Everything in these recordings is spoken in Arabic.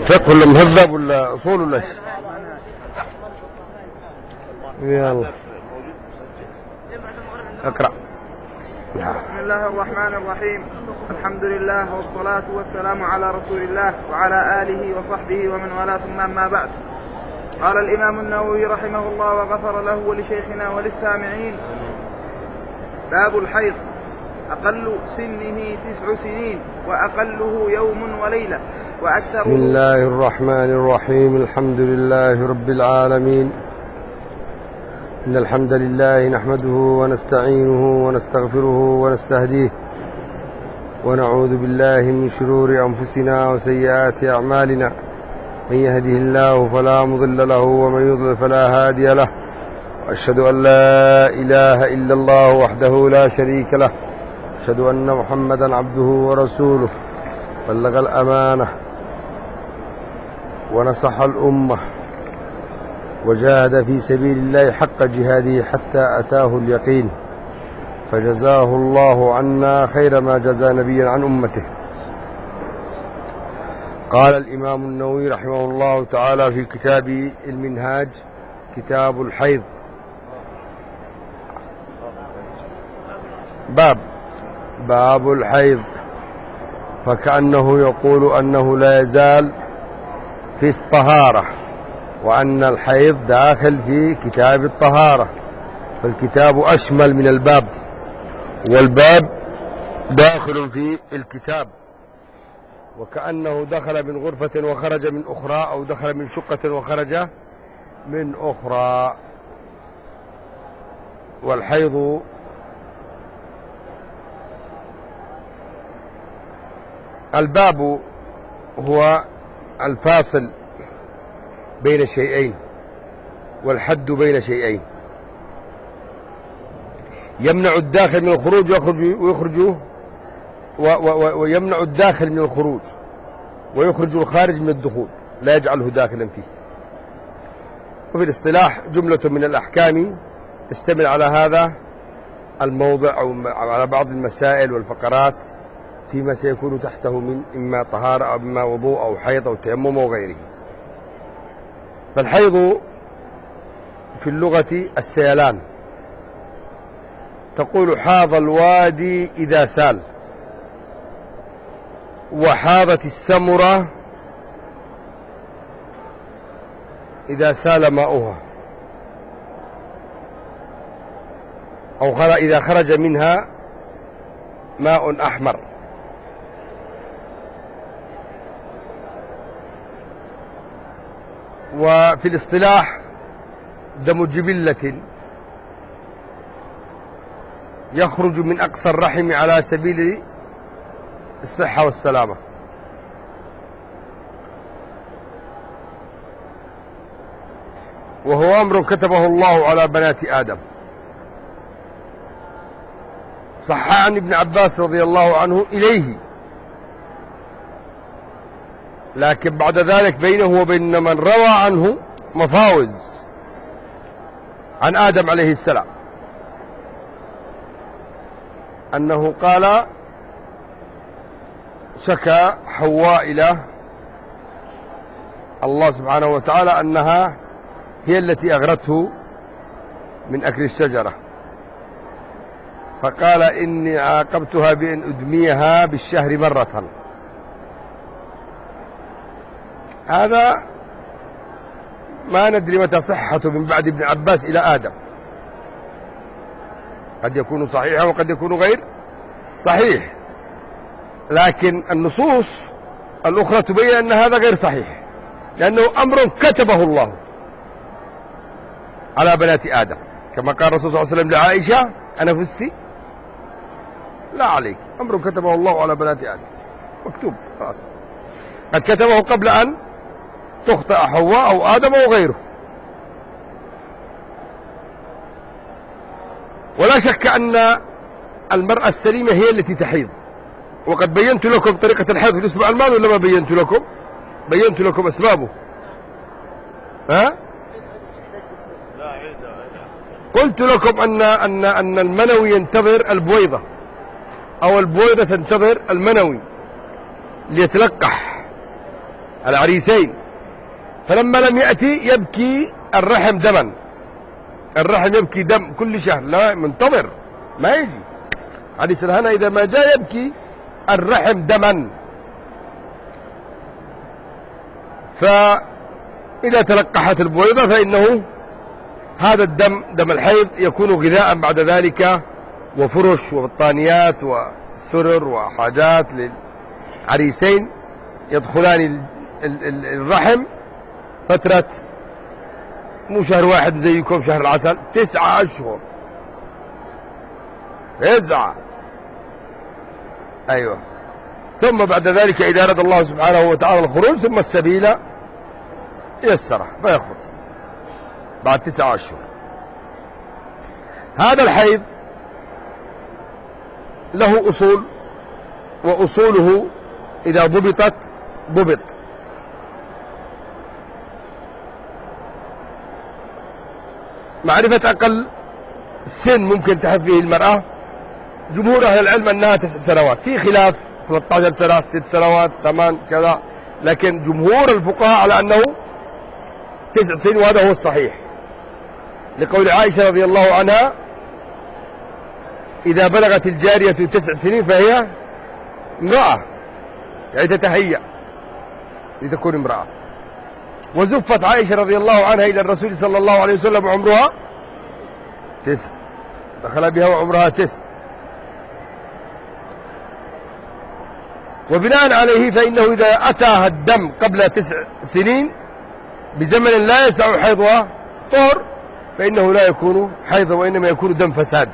فقه ولا مهذب ولا أصول ولا ايش؟ يلا اقرأ. بسم الله الرحمن الرحيم. الحمد لله والصلاة والسلام على رسول الله وعلى آله وصحبه ومن والاه، ثم أما بعد. قال الإمام النووي رحمه الله وغفر له ولشيخنا وللسامعين: باب الحيض. أقل سنه 9 سنين وأقله يوم وليلة وأكثره. بسم الله الرحمن الرحيم. الحمد لله رب العالمين، إن الحمد لله نحمده ونستعينه ونستغفره ونستهديه، ونعوذ بالله من شرور أنفسنا وسيئات أعمالنا، من يهده الله فلا مضل له ومن يضلل فلا هادي له، وأشهد أن لا إله إلا الله وحده لا شريك له، أشهد أن محمدا عبده ورسوله، بلغ الأمانة ونصح الأمة وجاهد في سبيل الله حق جهاده حتى أتاه اليقين، فجزاه الله عنا خير ما جزى نبيا عن أمته. قال الإمام النووي رحمه الله تعالى في كتاب المنهاج: كتاب الحيض. باب الحيض، فكأنه يقول أنه لا يزال في الطهارة، وأن الحيض داخل في كتاب الطهارة، فالكتاب أشمل من الباب، والباب داخل في الكتاب، وكأنه دخل من غرفة وخرج من أخرى، أو دخل من شقة وخرج من أخرى. والحيض الباب هو الفاصل بين شيئين، والحد بين شيئين، يمنع الداخل من الخروج ويخرج، ويمنع الداخل من الخروج ويخرج الخارج من الدخول، لا يجعله داخلا فيه. وفي الاصطلاح جملة من الأحكام تشتمل على هذا الموضع أو على بعض المسائل والفقرات فيما سيكون تحته من إما طهارة أو إما وضوء أو حيض أو تيمم أو غيره. فالحيض في اللغة السيلان، تقول حاض الوادي إذا سال، وحاضت السمرة إذا سال ماؤها، أو إذا خرج منها ماء أحمر. وفي الاصطلاح دم جبلة يخرج من أقصى الرحم على سبيل الصحة والسلامة. وهو أمر كتبه الله على بنات آدم. صح عن ابن عباس رضي الله عنه إليه، لكن بعد ذلك بينه وبين من روى عنه مفاوز عن آدم عليه السلام، أنه قال: شكى حواء إلى الله سبحانه وتعالى أنها هي التي أغرته من أكل الشجرة، فقال: إني عاقبتها بأن أدميها بالشهر مرة. هذا ما ندري متى صحته من بعد ابن عباس إلى آدم، قد يكون صحيحا وقد يكون غير صحيح، لكن النصوص الأخرى تبين أن هذا غير صحيح، لأنه أمر كتبه الله على بنات آدم، كما قال الرسول صلى الله عليه وسلم لعائشة: أنا فزتي؟ لا عليك، أمر كتبه الله على بنات آدم، مكتوب خلاص، قد كتبه قبل أن تخطئ حواء أو آدم أو غيره. ولا شك أن المرأة السليمة هي التي تحيض، وقد بينت لكم طريقة الحيض في الأسبوع الماضي ولا ما بينت لكم؟ بينت لكم أسبابه. قلت لكم أن المنوي ينتظر البويضة، أو البويضة تنتظر المنوي ليتلقح، العريسين، فلما لم يأتي يبكي الرحم دما، الرحم يبكي دم كل شهر، لا منتظر ما يجي. عريس الهنا إذا ما جاء يبكي الرحم دما. فإذا تلقحت البويضة فإنه هذا الدم دم الحيض يكون غذاء بعد ذلك، وفرش وبطانيات وسرر وحاجات للعريسين يدخلان الرحم فترة مو شهر واحد زيكم شهر العسل، 9 أشهر. 9. أيوة. ثم بعد ذلك إذا أراد الله سبحانه وتعالى الخروج ثم السبيل يسره فيخرج بعد 9 أشهر. هذا الحيض له أصول، وأصوله إذا ضبطت ضبط. معرفة أقل سن ممكن تحف به المرأة، جمهور أهل العلم أنها 9 سنوات، في خلاف 13 سنة 6 سنوات 8 كذا، لكن جمهور الفقهاء على أنه 9 سنين، وهذا هو الصحيح، لقول عائشة رضي الله عنها: إذا بلغت الجارية 9 سنين فهي امرأة، يعني تتهيأ لتكون امرأة. وزفت عائشة رضي الله عنها إلى الرسول صلى الله عليه وسلم وعمرها 9، دخل بها وعمرها 9. وبناء عليه فإنه إذا أتاها الدم قبل 9 سنين بزمن لا يسع حيضها طهر، فإنه لا يكون حيضا وإنما يكون دم فساد.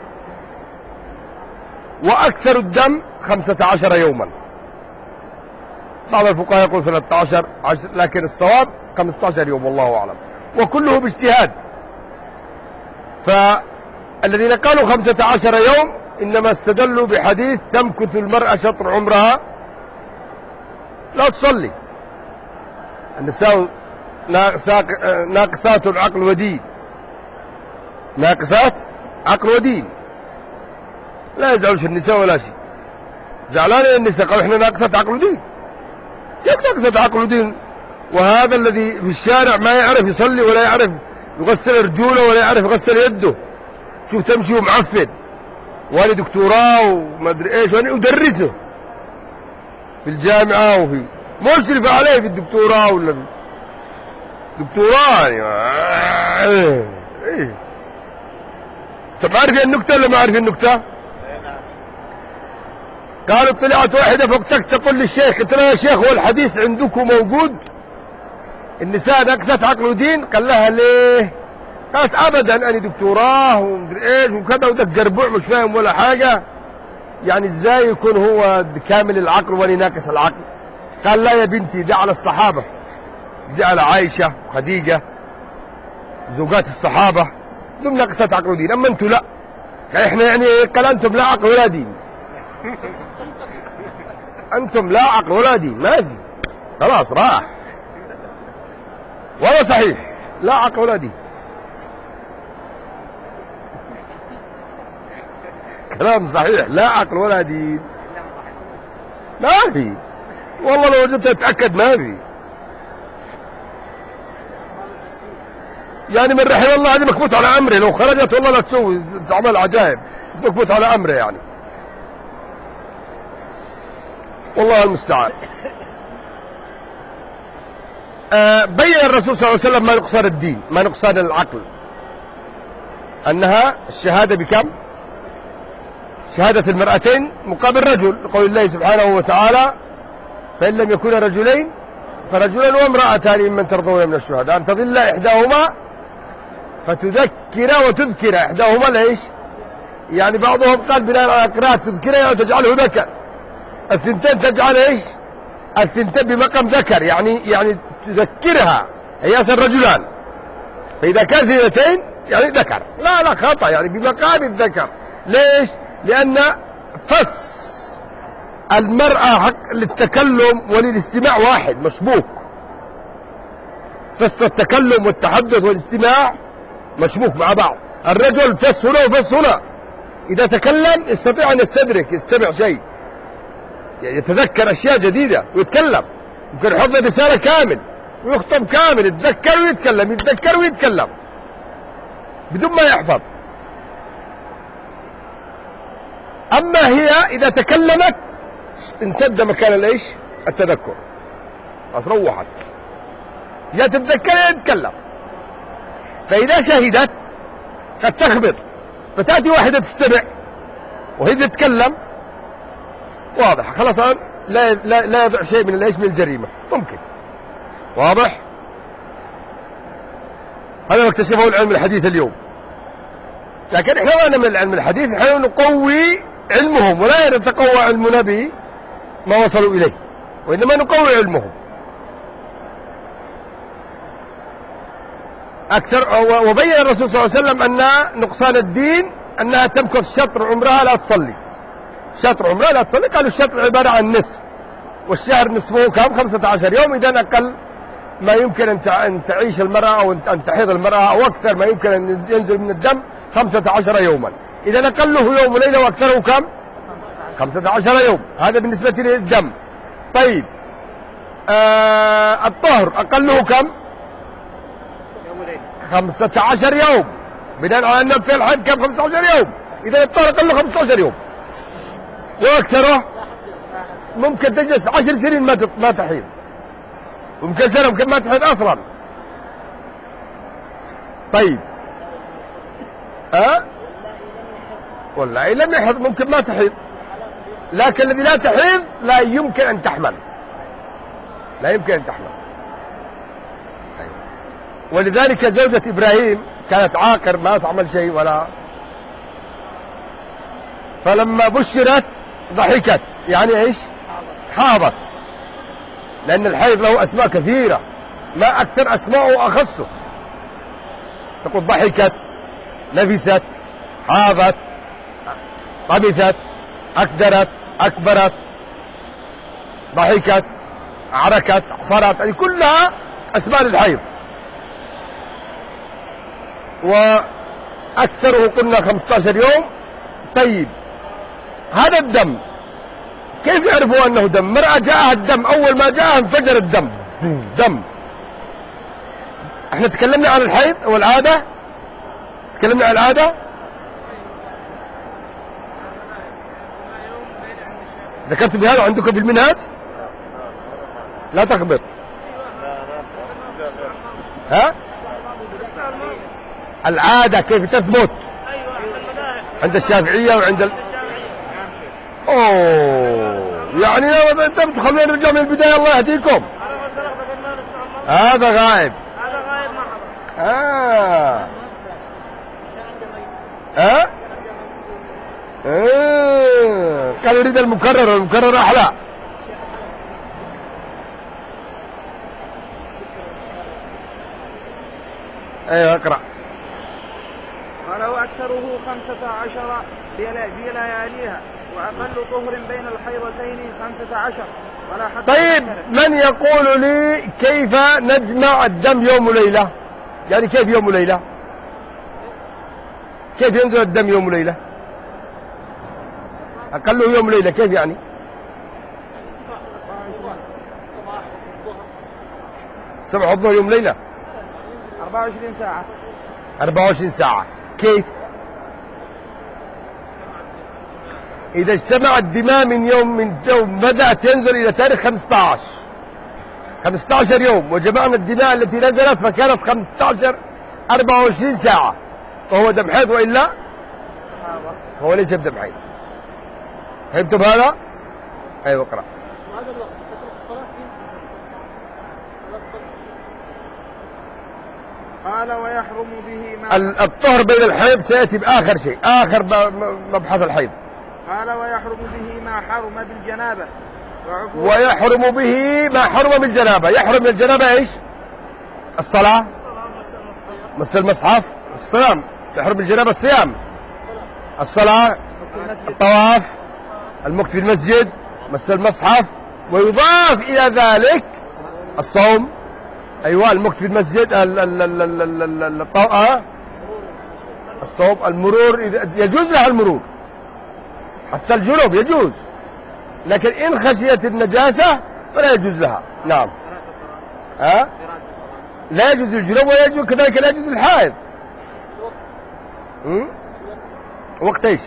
وأكثر الدم 15 يوما، بعض الفقهاء يقول 13 لكن الصواب 15 يوم والله أعلم، وكله باجتهاد. فالذين قالوا 15 يوم إنما استدلوا بحديث: تمكث المرأة شطر عمرها لا تصلي. النساء ناقصات العقل ودين، ناقصات عقل ودين، لا يزعلش النساء ولا شيء. زعلان النساء قالوا احنا ناقصات عقل ودين. كيف ناقصات عقل ودين؟ وهذا الذي في الشارع ما يعرف يصلي ولا يعرف يغسل رجوله ولا يعرف يغسل يده، شوف تمشي ومعفن، وأنا دكتوراه وما ادري ايش، وأنا أدرسه في الجامعة وفي مشرف عليه في الدكتوراه ولا في دكتوراه يعني. ايه طب عارف النكتة ولا ما عارف النكتة؟ قالوا طلعت واحدة فوق تقول للشيخ: قلت له يا شيخ هو الحديث عندكم موجود النساء ناقصات عقل ودين؟ قال لها ليه؟ قالت أبدا أنا دكتوراه ومدري ايش وكذا، وده قربوع مش فاهم ولا حاجة، يعني ازاي يكون هو كامل العقل وأنا ناقص العقل؟ قال لا يا بنتي، ده على الصحابة، دي على عائشة وخديجة زوجات الصحابة، دول ناقصات عقل ودين، أما أنتم لا. احنا يعني قال أنتم لا عقل ولا دين، أنتم لا عقل ولا دين، ما في، خلاص راح. وهذا صحيح، لا عقل ولا دين، كلام صحيح، لا عقل ولا دين، ما في والله، لو وجدت اتأكد ما في. يعني من رحم الله هذه مكبوت على أمره، لو خرجت والله لا تسوي تعمل عجائب، بس مكبوت على أمره يعني، والله المستعان. بين الرسول صلى الله عليه وسلم ما نقصان الدين، ما نقصان العقل، أنها الشهادة بكم؟ شهادة المرأتين مقابل رجل، لقول الله سبحانه وتعالى: فإن لم يكونا رجلين فرجلان وامرأتان ممن ترضون من الشهداء أن تضل إحداهما فتذكر وتذكر. إحداهما ليش؟ يعني بعضهم قال بناء على قراءة تذكر يعني تجعله ذكر، الثنتين تجعل ايش؟ الثنتين بمقام ذكر، يعني تذكرها هي أصل رجلان، فإذا كان ثنتين يعني ذكر، لا خطأ، يعني بمقام الذكر. ليش؟ لأن فص المرأة حق للتكلم وللاستماع واحد مشبوك، فص التكلم والتحدث والاستماع مشبوك مع بعض. الرجل فص هنا وفص هنا، إذا تكلم يستطيع أن يستدرك، يستمع شيء، يتذكر أشياء جديدة ويتكلم. ممكن يحفظ رسالة كامل ويخطب كامل، يتذكر ويتكلم، يتذكر ويتكلم بدون ما يحفظ. أما هي إذا تكلمت انسد مكان الإيش؟ التذكر، خلاص روحت، يا تتذكر يا تتكلم. فإذا شهدت قد تخبط، فتأتي واحدة تستمع وهي تتكلم، واضح خلاص لا يضع شيء من الإيش؟ من الجريمة، ممكن. واضح؟ هذا ما اكتشفه العلم الحديث اليوم. لكن احنا ما نعمل العلم الحديث، احنا نقوي علمهم، ولا يتقوى علمنا به ما وصلوا إليه، وإنما نقوي علمهم أكثر. وبين الرسول صلى الله عليه وسلم أن نقصان الدين أنها تمكث شطر عمرها لا تصلي، شطر عمرها لا تصلي. قالوا الشطر عبارة عن نصف، والشهر نصفه كم؟ 15 يوم. إذا أقل ما يمكن أن تعيش المرأة أو أن تحيض المرأة، أو أكثر ما يمكن أن ينزل من الدم 15 يوما. إذا أقله يوم وليلة وأكثره كم؟ 15 يوم. هذا بالنسبة للدم. طيب الطهر أقله كم؟ 15 يوم، بناء على أن في الحيض كم؟ 15 يوم. إذا الطهر أقله 15 يوم، وأكثره ممكن تجلس 10 سنين ما تحيض، وممكن سنة ممكن ما تحيض أصلا. طيب والله لم يحض ممكن ما تحيض، لكن الذي لا تحيض لا يمكن أن تحمل، لا يمكن أن تحمل. ولذلك زوجة إبراهيم كانت عاقر ما تعمل شيء ولا، فلما بشرت ضحكت، يعني ايش؟ حاضت، لأن الحيض له أسماء كثيرة، ما أكثر أسماءه وأخصه. تقول ضحكت، نفست، حاضت، طبثت، أكدرت، أكبرت، ضحكت، عركت، عصرت، هذه كلها أسماء للحيض. وأكثره قلنا 15 يوم. طيب هذا الدم كيف يعرفوا أنه دم؟ مرأة جاءها الدم، أول ما جاءها انفجر الدم، دم. احنا تكلمنا عن الحيض والعادة، تكلمنا عن العادة، ذكرت بهذا عندكم في المنهج؟ لا تخبط. ها؟ العادة كيف تثبت؟ عند الشافعية وعند يعني لو انت بتخلون الرجال من البداية الله يهديكم. هذا غائب. قال يريد المكرر، المكرر أحلى. ايوه اقرأ. قال وأكثره 15 بلياليها، وأقل طهر بين الحيضتين 15 ولا حتى. طيب من يقول لي كيف نجمع الدم يوم وليلة؟ يعني كيف يوم وليلة؟ كيف ينزل الدم يوم وليلة؟ أقله يوم وليلة كيف يعني؟ الصبح والظهر يوم ليلة 24 ساعة. 24 ساعة كيف؟ إذا اجتمع الدماء من يوم بدأت تنزل إلى تاريخ 15 يوم، وجمعنا الدماء التي نزلت فكانت 15 24 ساعة، فهو دم حيض، وإلا هو ليس بدم حيض. فهمتم هذا؟ أيوة اقرأ. قال ويحرم به ما الطهر بين الحيض سيأتي بآخر شيء، آخر مبحث الحيض. قال ويحرم به ما حرم بالجنابة، ويحرم به ما حرم بالجنابة. يحرم بالجنابة ايش؟ الصلاة، مس المصحف، الصيام. يحرم بالجنابة الصيام، الصلاة، الطواف، المكث في المسجد، مس المصحف. ويضاف إلى ذلك الصوم، أيوة المكث في المسجد، الصوم، المرور، يجوز له المرور، حتى الجنوب يجوز. لكن إن خشيت النجاسة فلا يجوز لها. نعم. لا يجوز الجنوب ولا يجوز كذلك لا يجوز الحائض. وقت ايش؟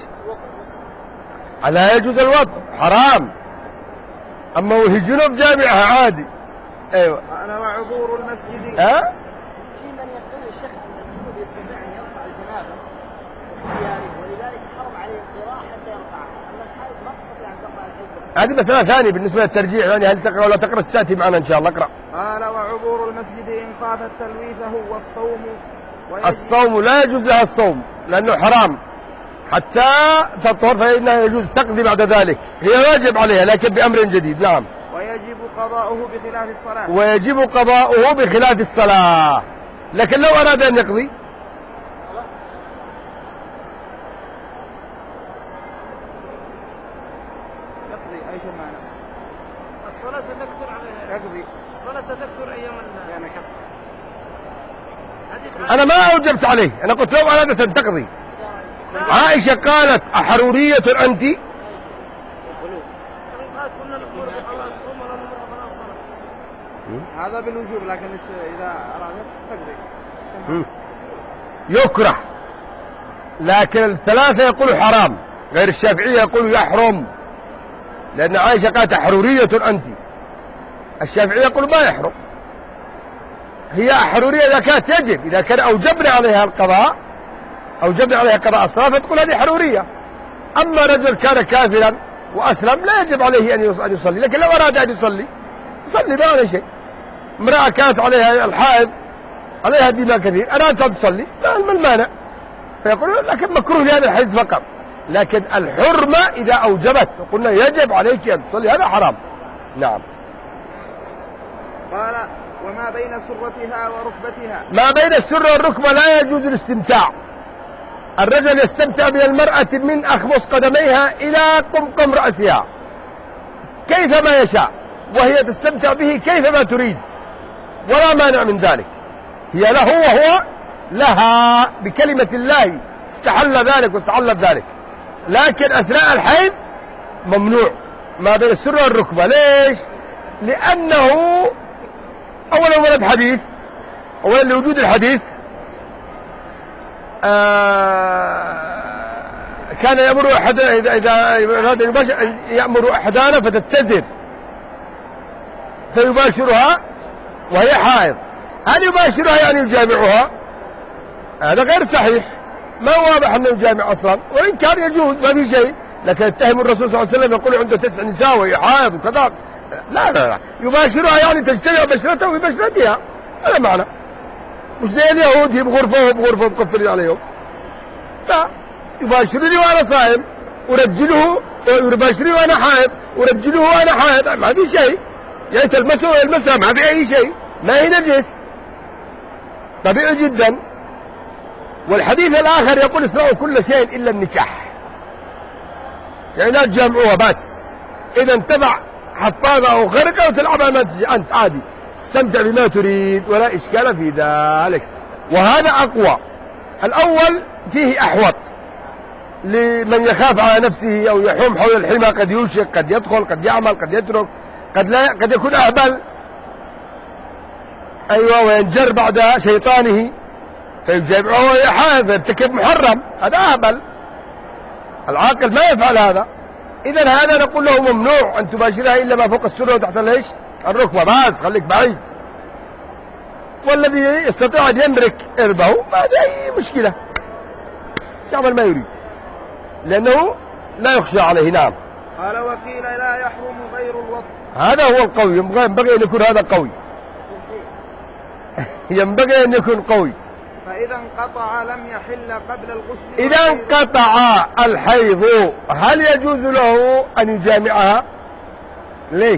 لا يجوز الوضع، حرام. اما وهي جنوب جامعها عادي. ايوه. قال وعبور المسجد. في من يقول الشيخ ان الجنوب يستطيع ان يرفع الجنابه باختياره ولذلك حرم عليه القراءه حتى يرفعها، اما الحائض ما تستطيع ان ترفع الحجه. هذه مسألة ثانية بالنسبة للترجيح، يعني هل تقرأ ولا تقرأ ستأتي معنا إن شاء الله. اقرأ. قال وعبور المسجد إن خافت تلويثه والصوم. الصوم لا يجوز لها الصوم لأنه حرام حتى تطهر، فإنها يجوز تقضي بعد ذلك، هي واجب عليها لكن بأمر جديد. نعم. ويجب قضاؤه بخلاف الصلاة. ويجب قضاؤه بخلاف الصلاة، لكن لو أراد أن يقضي أي شيء معنى الصلاة ستكثر عليه. يقضي. الصلاة ستكثر أيام يعني أنا ما أوجبت عليه، أنا قلت لو أرادت أن تقضي. عائشة قالت أحرورية أنت؟ هذا بالوجوب، لكن إذا أرادت تقضي. يكره، لكن الثلاثة يقولوا حرام، غير الشافعية يقولوا يحرم، لأن عائشة قالت أحرورية أنت. الشافعية يقولوا ما يحرم، هي أحرورية إذا كانت يجب، إذا كان أوجبنا عليها القضاء، أوجبنا عليها قضاء الصلاة فتقول هذه حرورية. أما رجل كان كافرا وأسلم لا يجب عليه أن يصلي، لكن لو أراد أن يصلي ما عليه شيء. امرأة كانت عليها الحائض عليها دماء كثير، أرادت أن تصلي ما المانع، فيقول لكن مكروه لهذا الحديث فقط، لكن الحرمة إذا أوجبت وقلنا يجب عليك أن تصلي هذا حرام. نعم. قال وما بين سرتها وركبتها. ما بين السرة والركبة لا يجوز الاستمتاع. الرجل يستمتع بالمرأة من أخمص قدميها إلى قمقم رأسها كيفما يشاء، وهي تستمتع به كيفما تريد، ولا مانع من ذلك، هي له وهو لها بكلمة الله استحل ذلك واستحلت ذلك، لكن أثناء الحيض ممنوع ما بين السرة والركبة. ليش؟ لأنه أولا ورد حديث، أولا لوجود الحديث كان يأمر أحدنا إذا أراد أن يأمر أحدانا فتتزر فيباشرها وهي حائض، هل يباشرها يعني يجامعها؟ هذا غير صحيح، ما هو واضح أنه يجامع أصلا، وإن كان يجوز ما في شيء، لكن اتهم الرسول صلى الله عليه وسلم يقول عنده 9 نساء وهي حائض وكذا، لا يباشرها يعني تجتمع بشرته ببشرتها، هذا معنى. مش زي اليهود بغرفة وبغرفة مقفلين عليهم، لا يباشرني وأنا صائم ورجله، ويباشرني وأنا حائض ورجله وأنا حائض، ما في شيء، يعني تلمسه ويلمسها ما في أي شيء، ما هي نجس، طبيعي جدا. والحديث الآخر يقول اسمعوا كل شيء إلا النكاح، يعني لا تجامعوها بس، إذا انتفع حفاظة أو خرقة وتلعبها ما تجي أنت عادي، استمتع بما تريد ولا إشكال في ذلك. وهذا أقوى، الأول فيه أحوط لمن يخاف على نفسه أو يحوم حول الحمى، قد يوشك، قد يدخل، قد يعمل، قد يترك، قد لا، قد يكون أهبل، أيوة، وينجر بعد شيطانه فيجامعه وهي حائض فيرتكب محرم، هذا أهبل، العاقل ما يفعل هذا. إذا هذا نقول له ممنوع أن تباشرها إلا ما فوق السرة وتحت ليش الركبة، بس خليك بعيد. والذي يستطيع أن يملك إربه ما في أي مشكلة، يعمل ما يريد لأنه لا يخشى عليه. نعم. قال وقيل لا يحرم غير الوضع. هذا هو القوي، ينبغي أن يكون هذا قوي ينبغي أن يكون قوي. فإذا انقطع لم يحل قبل الغسل. إذا انقطع الحيض هل يجوز له أن يجامعها؟ ليش؟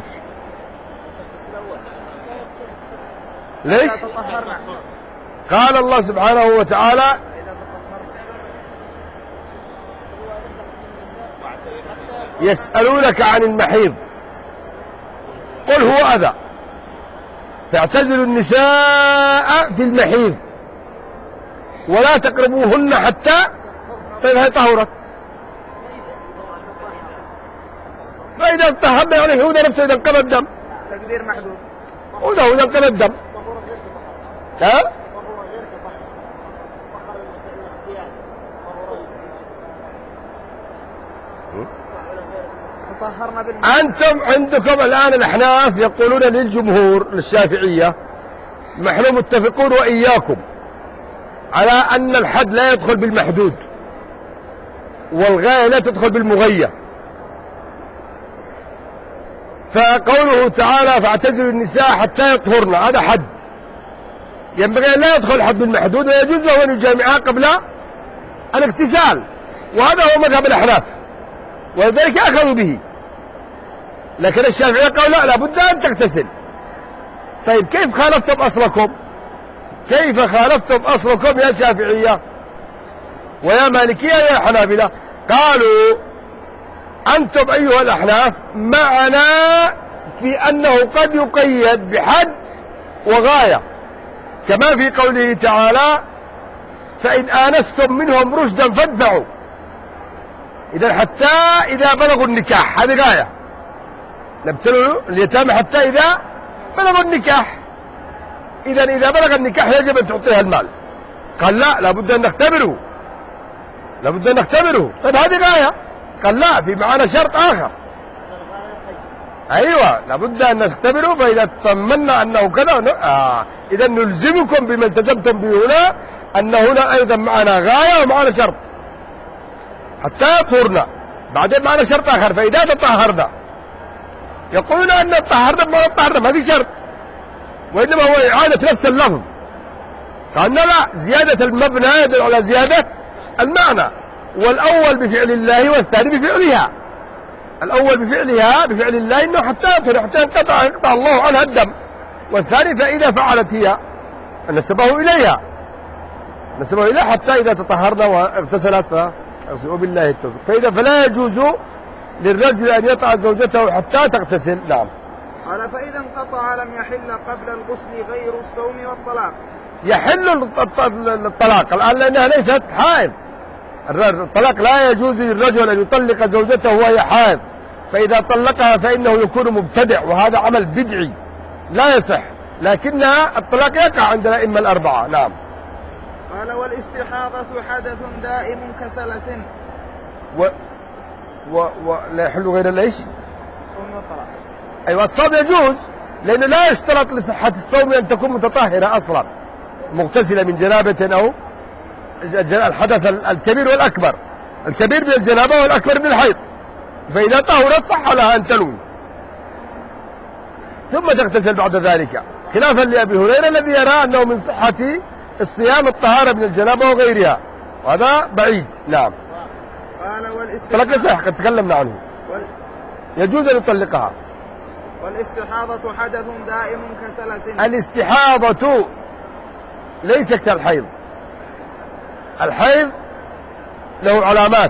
ليش؟ قال الله سبحانه وتعالى يسألونك عن المحيض قل هو أذى فاعتزلوا النساء في المحيض ولا تقربوهن حتى فإذا طهرت، فإذا طهرنا يعني هو نفسه إذا انقضى الدم التكبير محدود. وله ينقل الدم. ها؟ أنتم عندكم الآن الأحناف يقولون للجمهور للشافعية نحن متفقون وإياكم على أن الحد لا يدخل بالمحدود والغاية لا تدخل بالمغية. فقوله تعالى فاعتزلوا النساء حتى يطهرن هذا حد ينبغي أن لا يدخل الحد بالمحدود ويجوز له أن يجامعها قبل الاغتسال، وهذا هو مذهب الأحناف ولذلك أخذوا به. لكن الشافعية قالوا لا لابد أن تغتسل. طيب كيف خالفتم أصلكم؟ كيف خالفتم أصلكم يا شافعية ويا مالكية يا حنابلة؟ قالوا أنتم أيها الأحناف معنا في أنه قد يقيد بحد وغاية، كما في قوله تعالى فإن آنستم منهم رشدا فادفعوا. إذا حتى إذا بلغوا النكاح هذه غاية، نبتلوا اليتامى حتى إذا بلغوا النكاح. إذا بلغ النكاح يجب أن تعطيها المال. قال لا لابد أن نختبره، لابد أن نختبره. طيب هذه غاية. قال لا في معنا شرط آخر. أيوة لابد أن نختبره، فإذا اطمنا أنه كذا إذا نلزمكم بما التزمتم به هنا أن هنا أيضا معنا غاية ومعنا شرط حتى يطهرنا. بعدين معنا شرط آخر فإذا تطهرنا. يقولون أن طهرنا ما في شرط، وإنما هو إعادة نفس اللفظ. قالنا لا زيادة المبنى يدل على زيادة المعنى، والأول بفعل الله والثاني بفعلها. الأول بفعل الله إنه حتى يطهر حتى ينقطع الله عنها الدم، والثاني فإذا فعلت هي نسبه إليها حتى إذا تطهرنا واغتسلت وبالله التوفيق. فإذا فلا يجوز للرجل أن يطع زوجته حتى تغتسل. نعم. قال فإذا انقطع لم يحل قبل الغسل غير الصوم والطلاق. يحل الطلاق الآن لأنها ليست حائض. الطلاق لا يجوز للرجل أن يطلق زوجته وهي حائض، فإذا طلقها فإنه يكون مبتدع وهذا عمل بدعي لا يصح، لكن الطلاق يقع عند الأئمة الأربعة. نعم. قال والاستحاضة حدث دائم كسلس. لا يحل غير ليش؟ الصوم والطلاق. أيوة الصوم يجوز لأنه لا يشترط لصحة الصوم أن تكون متطهرة أصلا، مغتسلة من جنابة أو الحدث الكبير والأكبر. الكبير من الجنابة والأكبر من الحيض، فإذا طهرت صح لها أن تنوي ثم تغتسل بعد ذلك، خلافا لأبي هريرة الذي يرى أنه من صحة الصيام الطهارة من الجنابة وغيرها، وهذا بعيد. نعم. قال طلاق صح قد تكلمنا عنه. يجوز أن يطلقها. والاستحاضة حدث دائم كسلس. الاستحاضة ليس كالحيض. الحيض له علامات.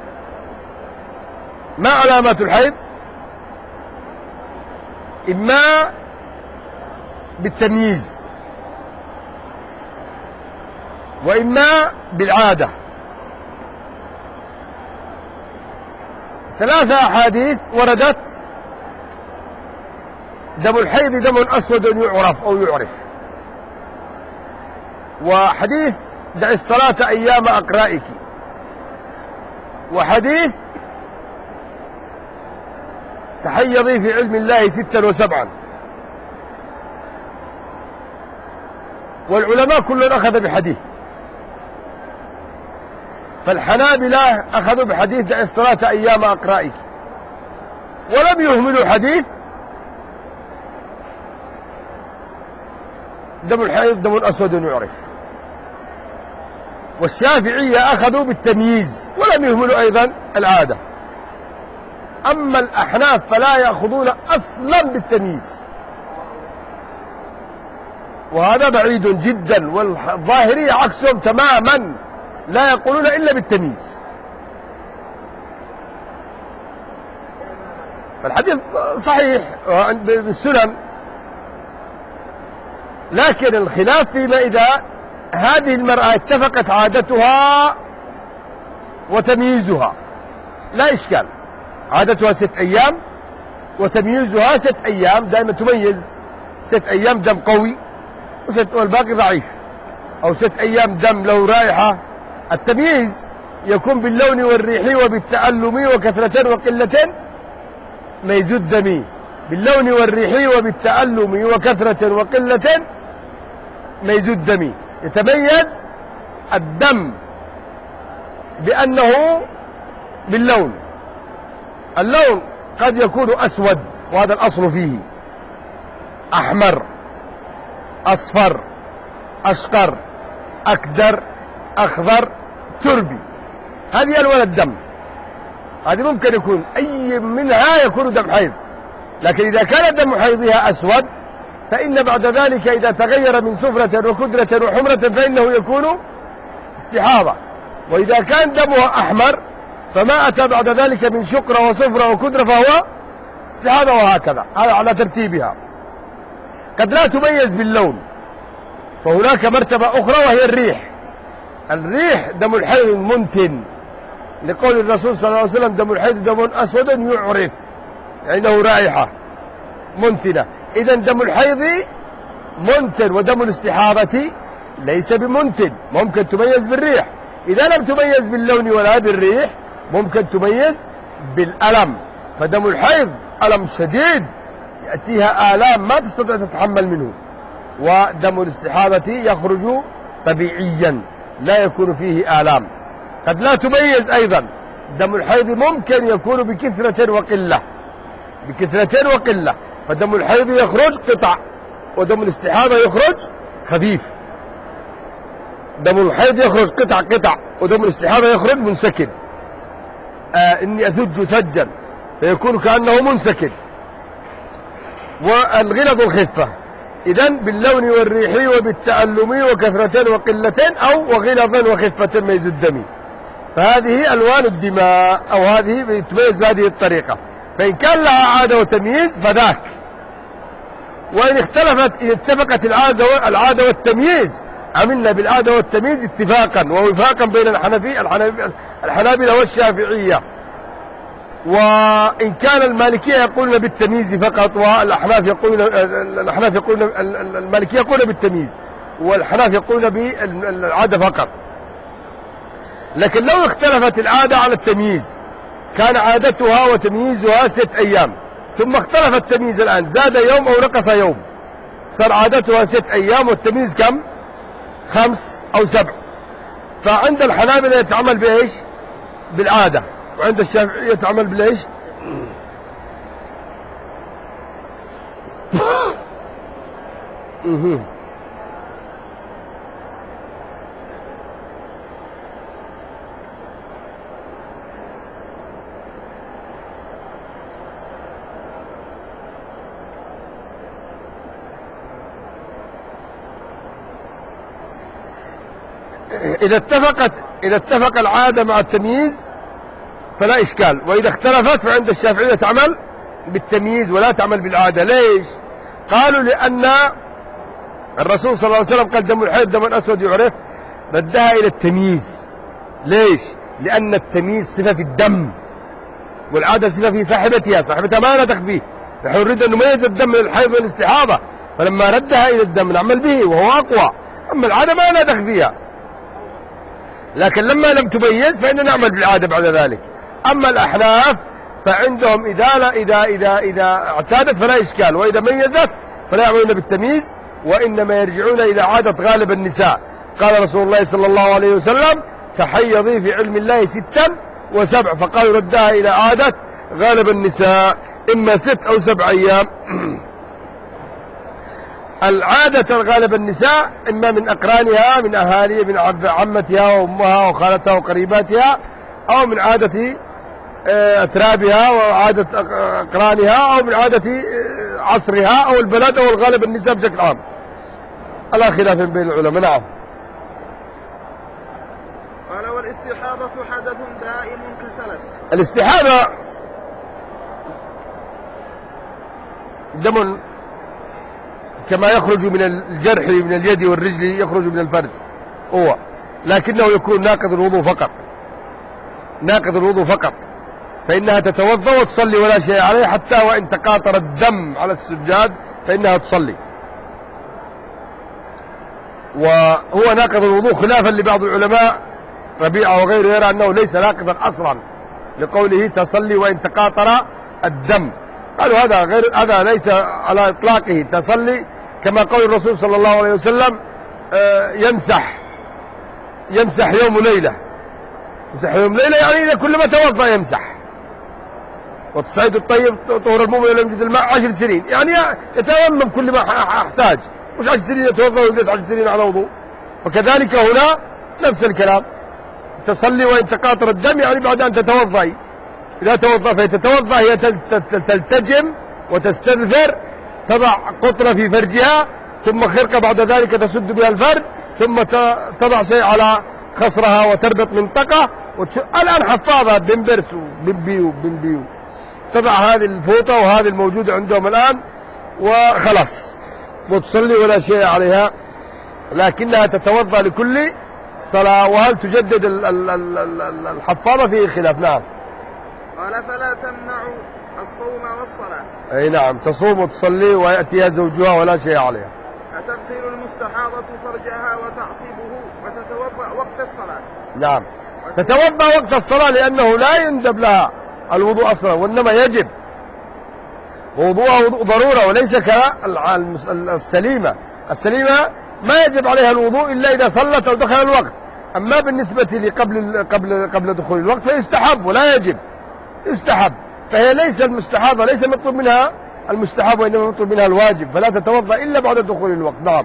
ما علامات الحيض؟ إما بالتمييز وإما بالعادة. 3 أحاديث وردت دم الحيض دم أسود يعرف أو يعرف، وحديث دع الصلاة أيام أقرائك، وحديث تحيضي في علم الله 6 و7. والعلماء كلهم أخذ بحديث، فالحنابلة أخذوا بحديث دع الصلاة أيام أقرائك، ولم يهملوا حديث دم الحيض دم أسود يعرف. والشافعية أخذوا بالتمييز ولم يهملوا أيضا العادة. أما الأحناف فلا يأخذون أصلا بالتمييز، وهذا بعيد جدا، والظاهرية عكسهم تماما لا يقولون إلا بالتمييز. فالحديث صحيح بالسنن، لكن الخلاف فيما إذا هذه المرأة اتفقت عادتها وتمييزها لا إشكال. عادتها 6 أيام وتمييزها 6 أيام، دائما تميز 6 أيام دم قوي والباقي ضعيف، أو 6 أيام دم له رائحة. التمييز يكون باللون والريح وبالتألم وكثرة وقلة ميز الدم، باللون والريح وبالتألم وكثرة وقلة ميز الدم. يتميز الدم بأنه باللون، اللون قد يكون أسود وهذا الأصل فيه، أحمر، أصفر، أشقر، أكدر، أخضر، تربي، هذه ألوان الدم. هذه ممكن يكون أي منها يكون دم حيض، لكن إذا كان دم حيضها أسود فإن بعد ذلك إذا تغير من صفرة وكدرة وحمرة فإنه يكون استحاضة، وإذا كان دمها أحمر فما أتى بعد ذلك من شقرة وصفرة وكدرة فهو استحاضة، وهكذا هذا على ترتيبها. قد لا تميز باللون، فهناك مرتبة أخرى وهي الريح. الريح دم الحيض منتن، لقول الرسول صلى الله عليه وسلم دم الحيض دم أسود يعرف، عنده رائحة منتنة. إذن دم الحيض منتن، ودم الاستحاضة ليس بمنتن، ممكن تميز بالريح. إذا لم تميز باللون ولا بالريح ممكن تميز بالألم، فدم الحيض ألم شديد يأتيها آلام ما تستطيع تتحمل منه، ودم الاستحاضة يخرج طبيعيا لا يكون فيه آلام. قد لا تميز أيضا، دم الحيض ممكن يكون بكثرة وقلة، بكثرة وقلة، فدم الحيض يخرج قطع ودم الاستحاضة يخرج خفيف. دم الحيض يخرج قطع ودم الاستحاضة يخرج منسكن، إني أثج ثجا فيكون كأنه منسكن. والغلظ الخفة، إذن باللون والريح وبالتألم وكثرة وقلة أو وغلظا وخفة ميز الدم. فهذه ألوان الدماء، أو هذه تميز بهذه الطريقة. فإن كان لها عادة وتمييز فذاك، وإن اختلفت إن اتفقت العادة والتمييز عملنا بالعادة والتمييز اتفاقا ووفاقا بين الحنابلة والشافعية. وإن كان المالكية يقولون بالتمييز فقط، والأحناف يقولون المالكية يقولون بالتمييز والحناف يقولون بالعادة فقط. لكن لو اختلفت العادة على التمييز كان عادتها وتمييزها 6 أيام، ثم اختلف التمييز الآن زاد يوم أو نقص يوم، صار عادتها 6 أيام والتمييز كم؟ 5 أو 7. فعند الحنابلة يتعمل بإيش؟ بالعادة، وعند الشافعية يتعمل بالإيش؟ إذا اتفق العادة مع التمييز فلا إشكال، وإذا اختلفت فعند الشافعية تعمل بالتمييز ولا تعمل بالعادة. ليش؟ قالوا لأن الرسول صلى الله عليه وسلم قال دم الحيض دم أسود يعرف، ردها إلى التمييز. ليش؟ لأن التمييز صفة في الدم، والعادة صفة في صاحبتها ما ندخ فيه، نحن نريد أن نميز الدم من الحيض والاستحاضة، فلما ردها إلى الدم نعمل به وهو أقوى، أما العادة ما ندخ فيها. لكن لما لم تميز فإننا نعمل بالعادة بعد ذلك. أما الأحناف فعندهم إذا اعتادت فلا إشكال، وإذا ميزت فلا يعملون بالتمييز، وإنما يرجعون إلى عادة غالب النساء. قال رسول الله صلى الله عليه وسلم تحيضي في علم الله 6 و7، فقالوا ردها إلى عادة غالب النساء إما 6 أو 7 أيام. العادة غالب النساء إما من أقرانها، من أهالي، من عمتها وأمها وخالتها وقريباتها، أو من عادة أترابها وعادة أقرانها، أو من عادة عصرها، أو البلد، أو الغالب النساء بشكل عام، على خلاف بين العلماء. نعم. قال والاستحاضة حدث دائم كسلس. الاستحاضة دم كما يخرج من الجرح من اليد والرجل يخرج من الفرج هو، لكنه يكون ناقض الوضوء فقط، ناقض الوضوء فقط، فإنها تتوضأ وتصلي ولا شيء عليه، حتى وإن تقاطر الدم على السجاد فإنها تصلي. وهو ناقض الوضوء خلافا لبعض العلماء، ربيعة وغيره يرى أنه ليس ناقضا أصلا لقوله تصلي وإن تقاطر الدم. قالوا هذا ليس على إطلاقه، تصلي كما قول الرسول صلى الله عليه وسلم يمسح يوم وليلة. يمسح يوم وليلة يعني إذا كلما توضأ يمسح. والصعيد الطيب طهر المؤمن لم يجد الماء 10 سنين، يعني يتيمم كل ما احتاج، مش 10 سنين يتوضأ ويجلس 10 سنين على وضوء. وكذلك هنا نفس الكلام، تصلي وإن تقاطر الدم يعني بعد أن تتوضأي. إذا توضأ فتتوضأ هي تلتجم وتستنثر، تضع قطرة في فرجها، ثم خرقة بعد ذلك تسد بها الفرج، ثم تضع شيء على خصرها وتربط منطقة الآن حفاظة بمبرس وبمبيو تضع هذه الفوطة وهذه الموجودة عندهم الآن وخلاص وتصلي ولا شيء عليها، لكنها تتوضأ لكل صلاة. وهل تجدد الحفاظة فيه خلاف. نعم. قال فلا تمنع الصوم والصلاة. أي نعم، تصوم وتصلي ويأتيها زوجها ولا شيء عليها. فتغسل المستحاضة فرجها وتعصبه وتتوضأ وقت الصلاة. نعم، تتوضأ وقت الصلاة لأنه لا يندب لها الوضوء أصلا، وإنما يجب وضوءها وضوء ضرورة وليس كالسليمة. السليمة ما يجب عليها الوضوء إلا إذا صلت أو دخل الوقت. أما بالنسبة قبل دخول الوقت فيستحب ولا يجب، يستحب. فهي ليس المستحاضة ليس مطلوب منها المستحب وإنما مطلوب منها الواجب، فلا تتوضأ إلا بعد دخول الوقت. نعم.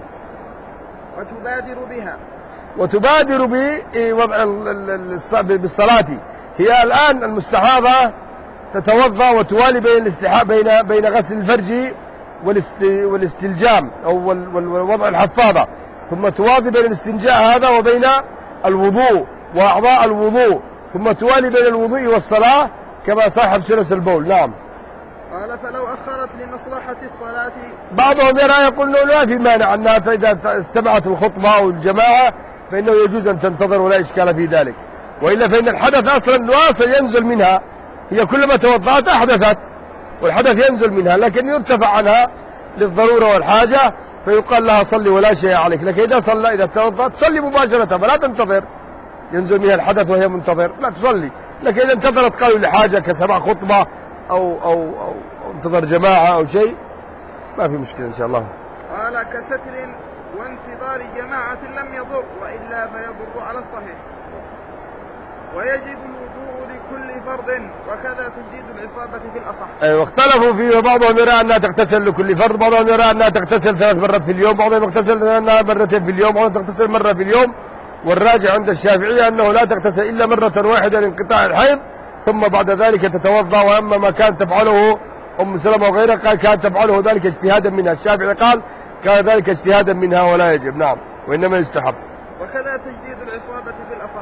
وتبادر بوضع بالصلاة. هي الآن المستحاضة تتوضأ وتوالي بين غسل الفرج والاستلجام أو وضع الحفاضة، ثم توالي بين الاستنجاء هذا وبين الوضوء وأعضاء الوضوء، ثم توالي بين الوضوء والصلاة كما صاحب ثلث البول. نعم. قال فلو أخرت لمصلحة الصلاة. بعضهم يرى يقول له لا في مانع أنها فإذا استمعت الخطبة أو الجماعة فإنه يجوز أن تنتظر ولا إشكال في ذلك، وإلا فإن الحدث أصلا واصل ينزل منها، هي كلما توضأت أحدثت والحدث ينزل منها، لكن يرتفع عنها للضرورة والحاجة فيقال لها صلي ولا شيء عليك. لكن إذا توضأت تصلي مباشرة فلا تنتظر ينزل منها الحدث وهي منتظر، لا تصلي. لكن إذا انتظرت قالوا لحاجة كسماع خطبة أو انتظر جماعة أو شيء ما في مشكلة إن شاء الله. قال كستر وانتظار جماعة لم يضر، وإلا فيضر على الصحيح. ويجب الوضوء لكل فرض، وكذا تجيد العصابة في الأصح. أيوة، واختلفوا فيه، وبعضهم يرى أنها تغتسل لكل فرض، بعضهم يرى أنها تغتسل 3 مرات في اليوم، بعضهم يغتسل أنها مرتين في اليوم، بعضهم تغتسل مرة في اليوم. والراجع عند الشافعية أنه لا تغتسل إلا مرة واحدة لانقطاع الحيض، ثم بعد ذلك تتوضأ. وأما ما كانت تفعله أم سلمة وغيرها قال كانت تفعله ذلك اجتهادا منها، الشافعي قال كان ذلك اجتهادا منها ولا يجب. نعم، وإنما يستحب. وكذا تجديد العصابة في الأصح.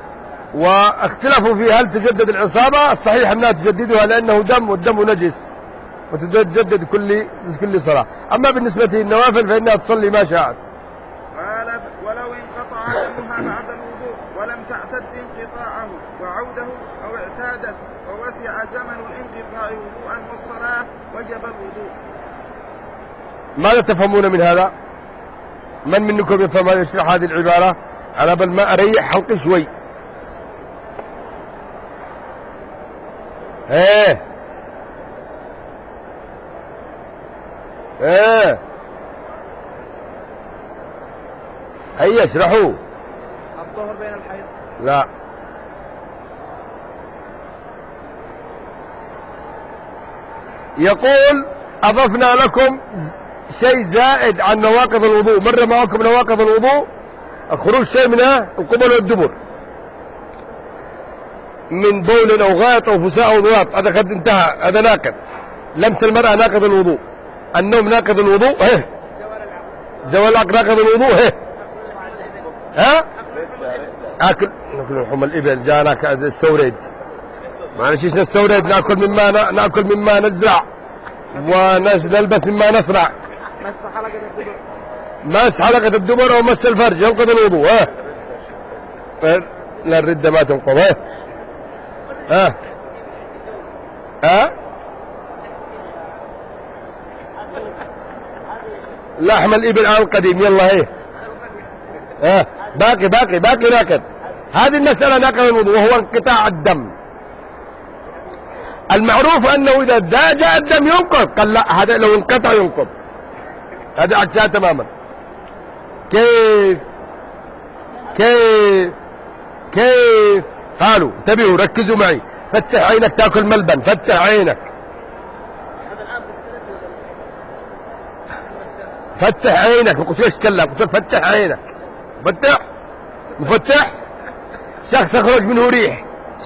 واختلفوا في هل تجدد العصابة. الصحيح أنها تجددها لأنه دم والدم نجس وتجدد كل صلاة. أما بالنسبة للنوافل فإنها تصلي ما شاءت. قال ولو انقطع دمها بعد الوضوء ولم تعتد انقطاعه وعوده أو اعتادت ووسع زمن الانقطاع وضوءا والصلاة وجب الوضوء. ماذا تفهمون من هذا؟ من منكم يفهم هذا يشرح هذه العبارة؟ على بل ما أريح حلقي شوي. ايه هيا اشرحوا. الطهر بين الحيض. لا، يقول أضفنا لكم شيء زائد عن نواقض الوضوء. مر معكم نواقض الوضوء الخروج شيء منها القبل والدبر من بول أو غائط أو فساء أو ضواط، هذا قد انتهى، هذا ناقض. لمس المرأة ناقض الوضوء، النوم ناقض الوضوء، زوال العقل ناقض الوضوء. أكل لحوم الإبل جانا استورد، معلش نستورد، نأكل مما نزرع ونلبس مما نصنع. مس حلقة الدبر أو مس الفرج ينقض الوضوء. لا الردة ما تنقض. لحم الإبل القديم. يلا ايه باقي ناقد. هذه المسألة ناقض الوضوء وهو انقطاع الدم. المعروف أنه إذا جاء الدم ينقض، قال لا، هذا لو انقطع ينقض. هذا عكسها تماما. كيف قالوا انتبهوا ركزوا معي. فتح عينك تاكل ملبن، فتح عينك، فتح عينك. ما قلت ليش تكلم، قلت فتح عينك. مفتح شخص يخرج منه ريح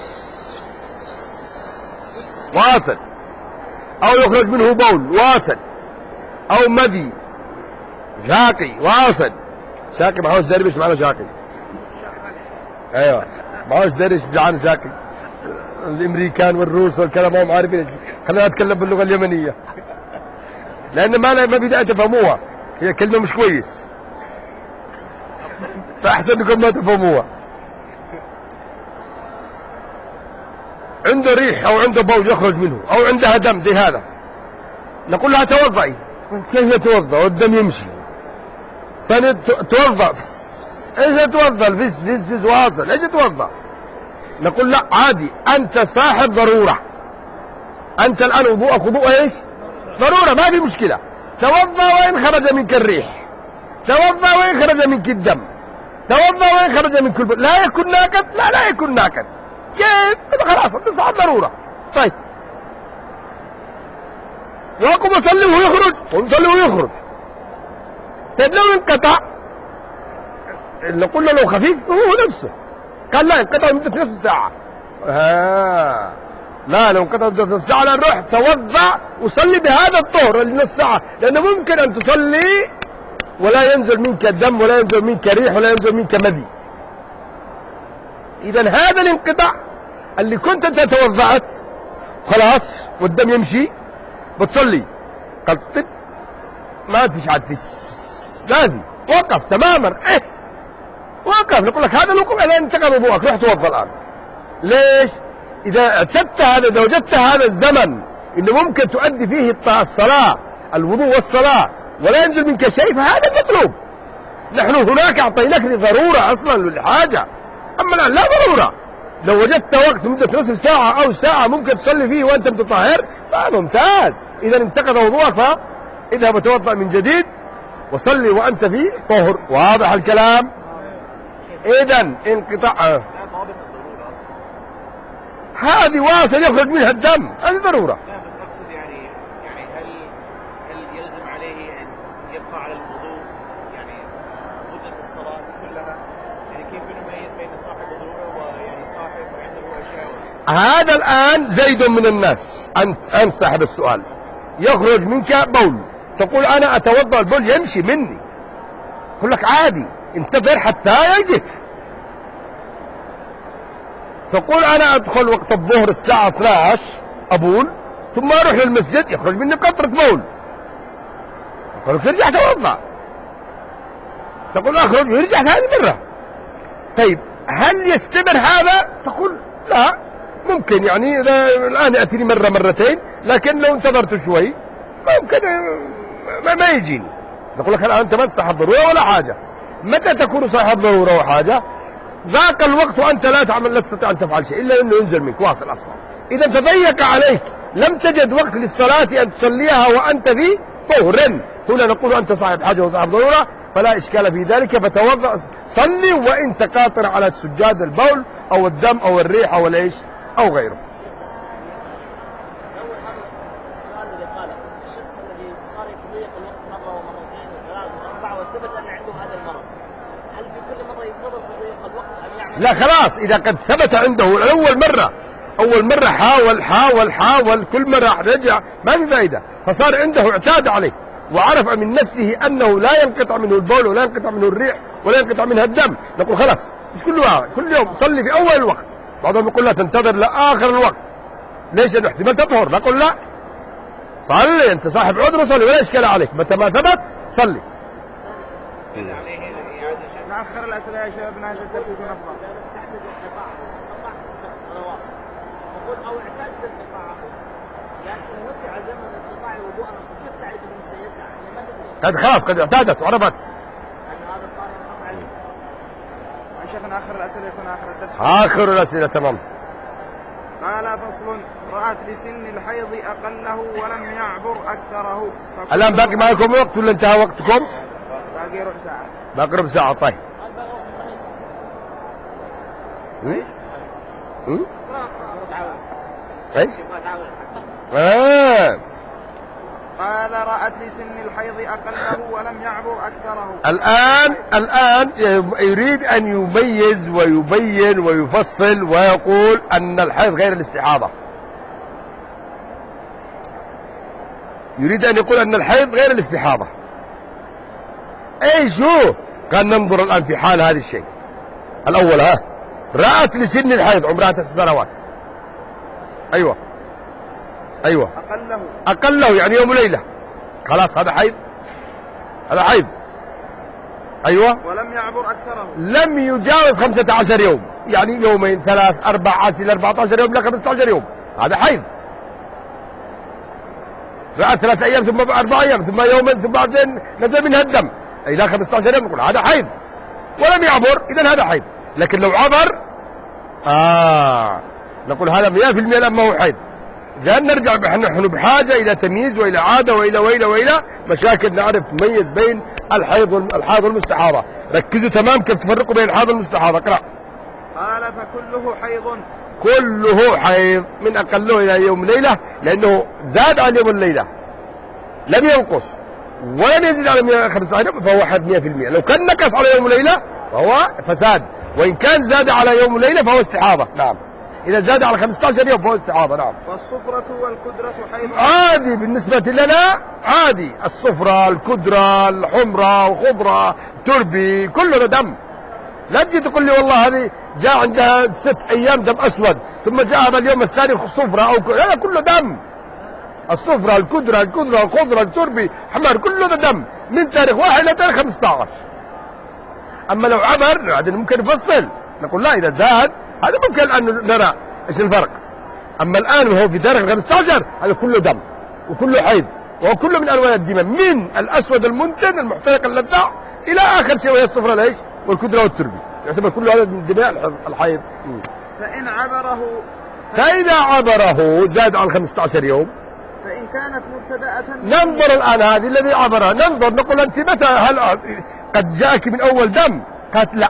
واصل، او يخرج منه بول واصل، او مذي شاقي واصل. شاقي ما هوش دربش معنا شاقي. ايوه ما هوش دربش جعان شاقي. الامريكان والروس والكلام ما هم عارفين. خلينا نتكلم باللغه اليمنيه لان ما بدأ تفهموها، هي كلمه مش كويس، فاحسن انكم ما تفهموها. عنده ريح او عنده بول يخرج منه او عندها دم زي هذا، نقول لها توضئي. كيف يتوضا والدم يمشي؟ ثاني توضا. ايش يتوضا؟ الفز واصل، ايش يتوضا؟ نقول لا عادي، انت صاحب ضروره، انت الان وضوءك وضوء ايش؟ ضروره، ما في مشكله. توضا وان خرج منك الريح، توضا وان خرج منك الدم، توضا وان خرج منك البول. لا يكون ناقد، لا يكون ناقد. كيف؟ خلاص انت صاحب ضروره. طيب وقم اصلي وهو يخرج، قم صلي وهو يخرج. طيب لو انقطع، نقول له لو خفيف هو نفسه. قال لا انقطع مدة نصف ساعة. لا لو انقطع مدة نصف ساعة لا، نروح توضأ وصلي بهذا الطهر لنصف ساعة، لأنه ممكن أن تصلي ولا ينزل منك دم ولا ينزل منك ريح ولا ينزل منك مذي. إذا هذا الانقطاع اللي كنت أنت توضأت خلاص والدم يمشي بتصلي، قال طب ما فيش عاد لازم وقف تماما. وقف. نقول لك هذا الوقوف الان انتقل وضوءك، روح توضا الان. ليش؟ اذا اعتدت هذا، اذا وجدت هذا الزمن اللي ممكن تؤدي فيه الصلاه، الوضوء والصلاه، ولا ينزل منك شيء، فهذا المطلوب. نحن هناك اعطيناك لضروره اصلا للحاجه، اما الان لا ضروره. لو وجدت وقت مده نصف ساعه او ساعه ممكن تصلي فيه وانت متطهر فممتاز. اذا انتقض وضوءك فاذهب وتوضا من جديد وصلي وانت في طهر. واضح الكلام؟ اذا انقطاع هذه واصل يخرج منها الدم، هذه ضروره. لا بس اقصد يعني هل يلزم عليه ان يبقى على الوضوء يعني مده الصلاه كلها؟ يعني كيف نميز بين صاحب الضروره ويعني صاحب عنده اشياء؟ هذا الان زيد من الناس. انت صاحب السؤال، يخرج منك بول، تقول انا اتوضا البول يمشي مني، اقول لك عادي انتظر حتى يجف. تقول انا ادخل وقت الظهر الساعة 12 ابول، ثم اروح للمسجد يخرج مني قطرة بول، اقول لك ارجع توضا. تقول اخرج ويرجع ثاني مرة. طيب هل يستمر هذا؟ تقول لا، ممكن يعني اذا الان ياتيني مرة مرتين، لكن لو انتظرت شوي ممكن ما يجيني. نقول لك الان انت ما صاحب ضرورة ولا حاجة. متى تكون صاحب ضرورة وحاجة؟ ذاك الوقت وانت لا تستطيع ان تفعل شيء الا انه ينزل منك واصل اصلا. اذا تضيق عليك، لم تجد وقت للصلاة ان تصليها وانت في طهر، هنا نقول انت صاحب حاجة وصاحب ضرورة فلا اشكال في ذلك، فتوضأ صلي وانت قاطر على سجاد البول او الدم او الريح او الايش او غيره. السؤال اللي قاله الشخص الذي صار يضيق الوقت مرة ومرتين وثلاث واربع وثبت ان عنده هذا المرض، هل في كل مرة ينتظر تضييق الوقت ام يعمل؟ لا خلاص، اذا قد ثبت عنده اول مرة حاول كل مرة رجع ما في فائدة، فصار عنده اعتاد عليه وعرف من نفسه انه لا ينقطع منه البول ولا ينقطع منه الريح ولا ينقطع منها الدم، نقول خلاص مش كل يوم صلي في اول الوقت. بعضهم يقول لا تنتظر لاخر الوقت، ليش؟ انه احتمال تطهر. نقول لا، صلي انت صاحب عذر صلي ولا اشكال عليك، متى ما ثبت صلي. نأخر الأسئلة يا شبابنا، هذا الدرس يكون أفضل. تحدد القطاع او اعتاد القطاع لكن وسع زمن انقطاع الوضوء نفسه، كيف تعرف انه سيسع؟ يعني ما تدري. قد خلاص قد اعتادت وعرفت. أن هذا صار انقطع الوضوء. شيخنا آخر الأسئلة يكون آخر الدرس. آخر الأسئلة تمام. قال فصل: رأت لسن الحيض أقله ولم يعبر أكثره. الآن باقي معكم وقت ولا انتهى وقتكم؟ باقي ربع ساعة. باقي ربع ساعة. طيب. قال: رأت لسن الحيض أقله ولم يعبر أكثره. الآن يريد أن يميز ويبين ويفصل ويقول أن الحيض غير الاستحاضة. يريد أن يقول أن الحيض غير الاستحاضة. ايش هو؟ قال: ننظر الآن في حال هذا الشيء. الأول رأت لسن الحيض عمرها 9 سنوات. أيوة أقله يعني يوم وليلة. خلاص هذا حيض. أيوة. ولم يعبر أكثره. لم يجاوز 15 يوم، يعني يومين 3 4 10 14 يوم ل 15 يوم، هذا حيض. رأت 3 أيام ثم 4 أيام ثم يومين ثم بعدين نزل منها الدم إلى 15 يوم، نقول هذا حيض. ولم يعبر إذا هذا حيض. لكن لو عبر نقول هذا 100% لما هو حيض. إذا نرجع نحن بحاجة إلى تمييز وإلى عادة وإلى مشاكل نعرف نميز بين الحيض والمستحاضة. ركزوا تمام كيف تفرقوا بين الحيض والمستحاضة. اقرأ. قال: فكله حيض. كله حيض من أقله إلى يوم ليلة، لأنه زاد عن يوم الليلة لم ينقص ولم يزيد على 15 يوم فهو حيض 100%. لو كان نقص على يوم ليلة فهو فساد، وإن كان زاد على يوم ليلة فهو استحاضة. نعم. إذا زاد على 15 يوم فهو استحاضة. نعم. والصفرة والكدرة حيض. عادي بالنسبة لنا، عادي. الصفرة، الكدرة، الحمرة، الخضرة، التربي، كله دم. لا تجي تقول لي والله هذه جاء عندها 6 أيام دم أسود ثم جاء اليوم الثاني صفرة هذا كله دم. الصفرة، الكدرة، الخضرة، التربي، حمار، كله دم من تاريخ 1 إلى تاريخ 15. أما لو عبر هذا ممكن نفصل نقول لا، إذا زاد هذا ممكن أن نرى إيش الفرق. أما الآن وهو في تاريخ 15 هذا كله دم وكله حيض وهو كله من ألوان الدماء، من الأسود المنتن المحترق اللذع إلى آخر شيء وهي الصفرة ليش والكدرة والتربي، يعتبر كله هذا من دماء الحيض. فإذا عبره زاد عن 15 يوم. فإن كانت مبتدأة. ننظر الآن هذه الذي عبرها، ننظر نقول أنت متى هل قد جاءك من أول دم؟ قالت لا،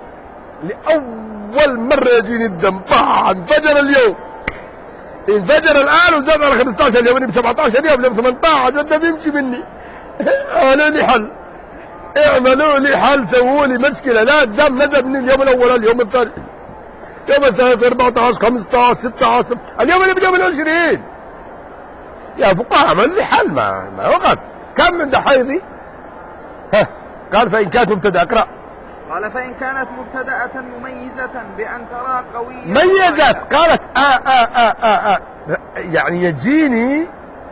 لأول مرة يجيني الدم انفجر اليوم، انفجر الآن وزاد على 15 يوم، ب 17 يوم ل 18 الدم يمشي مني. أنا لي حل، اعملوا لي حل، سووا لي مشكلة. لا، الدم نزل من اليوم الأول، اليوم الثاني، يوم الثالث، 14 15 16 اليوم اللي باليوم 20. يا فقهاء اعملوا لي حل، ما وقت كم من ده حيضي. قال: فإن كانت مبتدأة. اقرأ. قال: فإن كانت مبتدأة مميزة بأن ترى قوية. ميزت. قالت يعني يجيني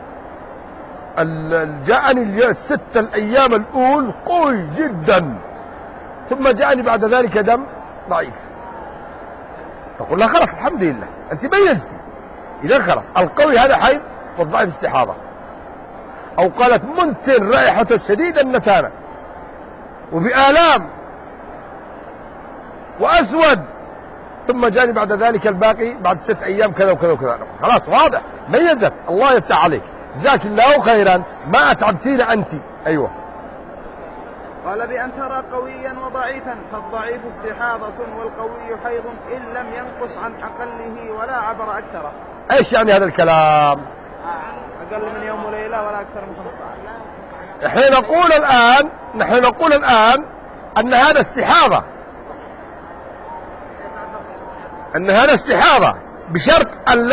جاءني 6 الأيام الأول قوي جدا، ثم جاءني بعد ذلك دم ضعيف. تقول لها خلاص الحمد لله أنت ميزتي، إذا خلاص القوي هذا حيض والضعيف استحاضة. أو قالت منتن رائحة شديد النتانة وبآلام وأسود، ثم جاني بعد ذلك الباقي بعد 6 أيام كذا وكذا وكذا. خلاص واضح ميزت. الله يفتح عليك، جزاك الله خيرا، ما أتعبتينا أنت. أيوة. قال: بأن ترى قويا وضعيفا، فالضعيف استحاضة والقوي حيض إن لم ينقص عن أقله ولا عبر أكثره. ايش يعني هذا الكلام؟ أقل من يوم وليلة ولا أكثر من 15. نحن نقول الآن أن هذا استحاضة، أن هذا استحاضة بشرط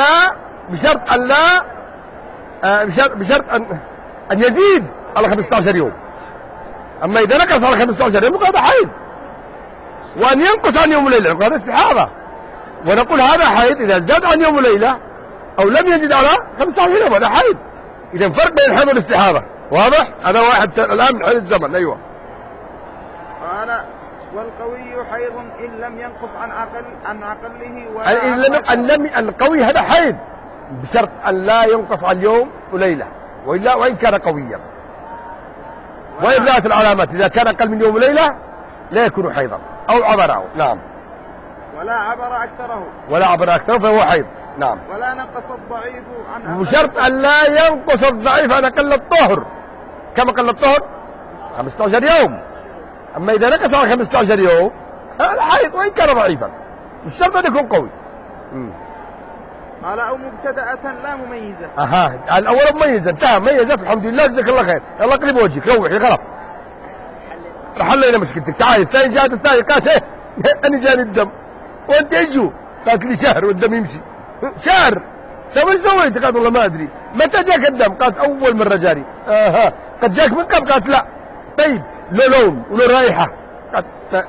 أن يزيد على 15 يوم. أما إذا نقص على 15 يوم هذا حيض، وأن ينقص عن يوم وليلة هذا استحاضة. ونقول هذا حيض إذا زاد عن يوم وليلة أو لم يزد على 15 يوم هذا حيض. إذا فرق بين الحيض والاستحاضة واضح؟ هذا واحد الآن من حيض الزمن. أيوة. قال: والقوي حيض إن لم ينقص عن عقله القوي هذا حيض بشرط أن لا ينقص عن يوم وليلة، وإلا وإن كان قويا. وإن ذات العلامات إذا كان أقل من يوم وليلة لا يكون حيضا أو عبره. نعم. ولا عبر أكثره. ولا عبر أكثره فهو حيض. نعم. ولا نقص الضعيف عن بشرط أن لا ينقص الضعيف عن أقل الطهر. كم أقل الطهر؟ 15 يوم. أما إذا نقص عن 15 يوم هذا حيض وإن كان ضعيفا، الشرط أن يكون قوي. قال أو مبتدأة لا مميزة. الأول مميزة، انتهى، ميزت الحمد لله، جزاك الله خير، يلا اقلب وجهك روحي خلاص. حلينا مشكلتك. تعالي الثاني جاءت الثاني قالت ايه أنا جاني الدم وأنت ايش هو؟ قالت لي شهر والدم يمشي. شهر؟ ايش سويت؟ قالت والله ما أدري. متى جاك الدم؟ قالت أول مرة جاني. قد جاك من قبل؟ قالت لا. طيب له لون وله رائحة؟ قالت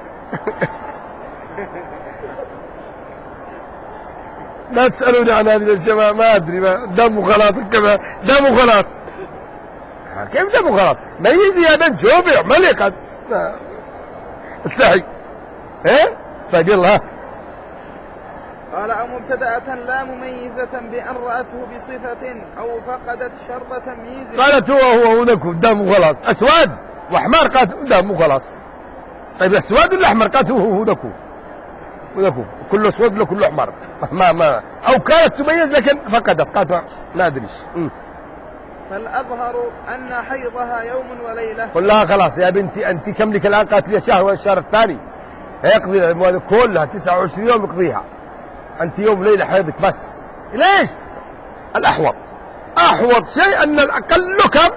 لا تسألوني عن هذه الجماعة، ما أدري، دم وخلاص كذا، دم وخلاص. كيف دم وخلاص؟ ميزي يا بنت جوبع ملك استحي. ايه؟ طيب يلا. قال أو مبتدأة لا مميزة بأن رأته بصفة أو فقدت شرط تمييز. قالت هو هناك دم وخلاص، أسود وأحمر، قالت دم وخلاص. طيب أسود ولا أحمر؟ قالت هو هناك وذاكو كله اسود له كله احمر. ما او كانت تميز لكن فقدت، قالت ما ادريش. فالاظهر ان حيضها يوم وليله. قل لها خلاص يا بنتي انت كم لك الان؟ قالت لي شهر والشهر الثاني يقضي كلها 29 يوم يقضيها، انت يوم وليله حيضك بس. ليش؟ الاحوط شيء ان الاقل كم؟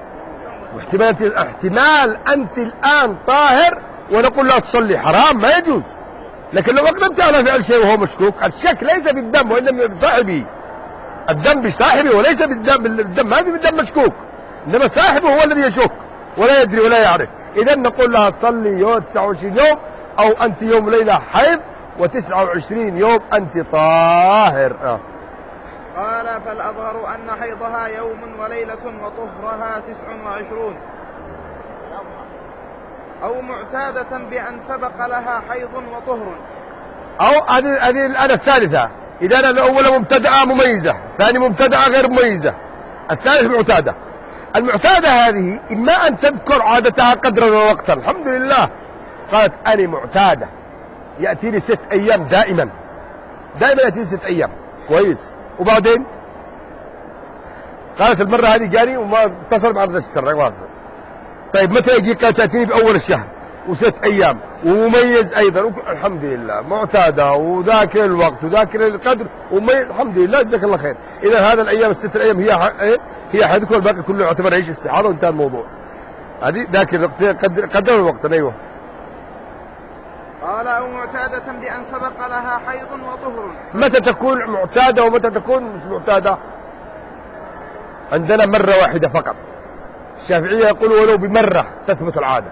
احتمال انت الان طاهر ونقول لا تصلي، حرام ما يجوز. لكن لو أقدمت على فعل شيء وهو مشكوك، الشك ليس بالدم وإنما بصاحبه. الدم بصاحبه وليس بالدم، الدم ما بالدم مشكوك، إنما صاحبه هو الذي يشك ولا يدري ولا يعرف. إذا نقول لها صلي يوم 29 يوم أو أنت يوم ليلة حيض و29 يوم أنت طاهر. قال فالأظهر أن حيضها يوم وليلة وطهرها 29. أو معتادة بأن سبق لها حيض وطهر. أو هذه الآن الثالثة. إذا أنا الأولى مبتدأة مميزة، ثاني مبتدأة غير مميزة، الثالث معتادة. المعتادة هذه إما أن تذكر عادتها قدرا ووقتا، الحمد لله قالت أنا معتادة يأتيني 6 أيام دائما يأتيني 6 أيام كويس، وبعدين قالت المرة هذه جاني وما اتصل مع الشهر واصل. طيب متى يجي؟ قالت تأتيني بأول الشهر و6 أيام ومميز أيضا، الحمد لله معتادة وذاكر الوقت وذاكر القدر ومميز، الحمد لله جزاك الله خير. إذا هذا الأيام ال6 أيام هي حيضك والباقي كله يعتبر ايش؟ استحاضة وانتهى الموضوع. هذه ذاكر قدر الوقت. أيوه. قال أو معتادة بأن سبق لها حيض وطهر. متى تكون معتادة ومتى تكون مش معتادة؟ عندنا مرة واحدة فقط. الشافعية يقول ولو بمرة تثبت العادة.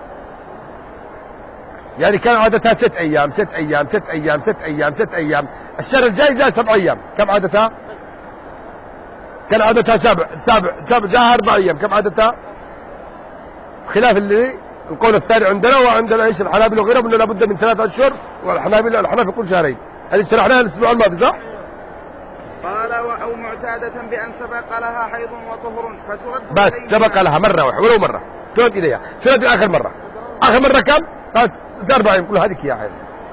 يعني كان عادتها 6 أيام 6 أيام 6 أيام 6 أيام 6 أيام، الشهر الجاي جاء 7 أيام، كم عادتها؟ كان عادتها 7 جاء 4 أيام، كم عادتها؟ خلاف اللي القول الثاني عندنا، وعندنا ايش الحنابلة وغيرهم انه لابد من 3 أشهر، والحنابلة يقول شهرين. هذه شرحناها الأسبوع الماضي صح؟ قال أو معتادة بأن سبق لها حيض وطهر فترد بس سبق لها مرة واحدة ولو مرة ترد إليها، ترد آخر مرة كم؟ قالت 4 أيام، كل هذيك يا حيض.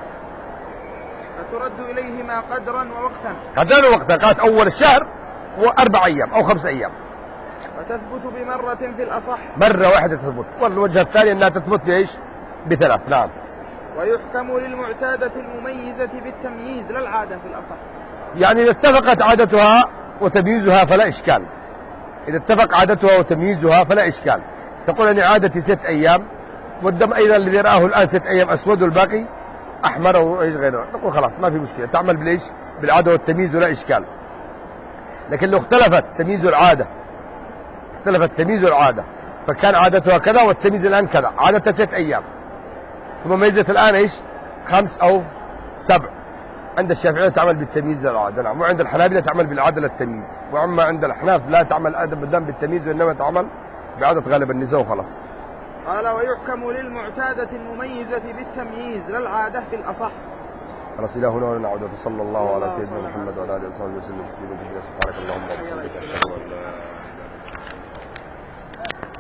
فترد إليهما قدرا ووقتا. قدرا ووقتا، قالت أول الشهر و4 أيام أو 5 أيام. وتثبت بمرة في الأصح. مرة واحدة تثبت، والوجه الثاني أنها تثبت بإيش؟ ب3. نعم. ويحكم للمعتادة المميزة بالتمييز لا العادة في الأصح. يعني إذا اتفقت عادتها وتمييزها فلا إشكال. إذا اتفق عادتها وتمييزها فلا إشكال. تقول أن عادتي 6 أيام والدم أيضا الذي رآه الآن 6 أيام أسود والباقي أحمر أو إيش غيره، نقول خلاص ما في مشكلة، تعمل بالإيش؟ بالعادة والتمييز ولا إشكال. لكن لو اختلفت تمييز العادة فكان عادتها كذا والتمييز الآن كذا، عادتها 6 أيام ثم ميزت الآن إيش؟ 5 أو 7، عند الشافعية تعمل بالتمييز للعادة، نعم، وعند الحنابلة تعمل بالعادة للتمييز، وأما عند الأحناف لا تعمل أبدا بالتمييز وإنما تعمل بعادة غالب النساء وخلاص. قال ويحكم للمعتادة المميزة بالتمييز لا العادة في الأصح. خلاص إلى هنا ونعود. صلى الله على سيدنا محمد وعلى آله وصحبه وسلم تسليما كثيرا. سبحانك اللهم وبحمدك أشهد أن لا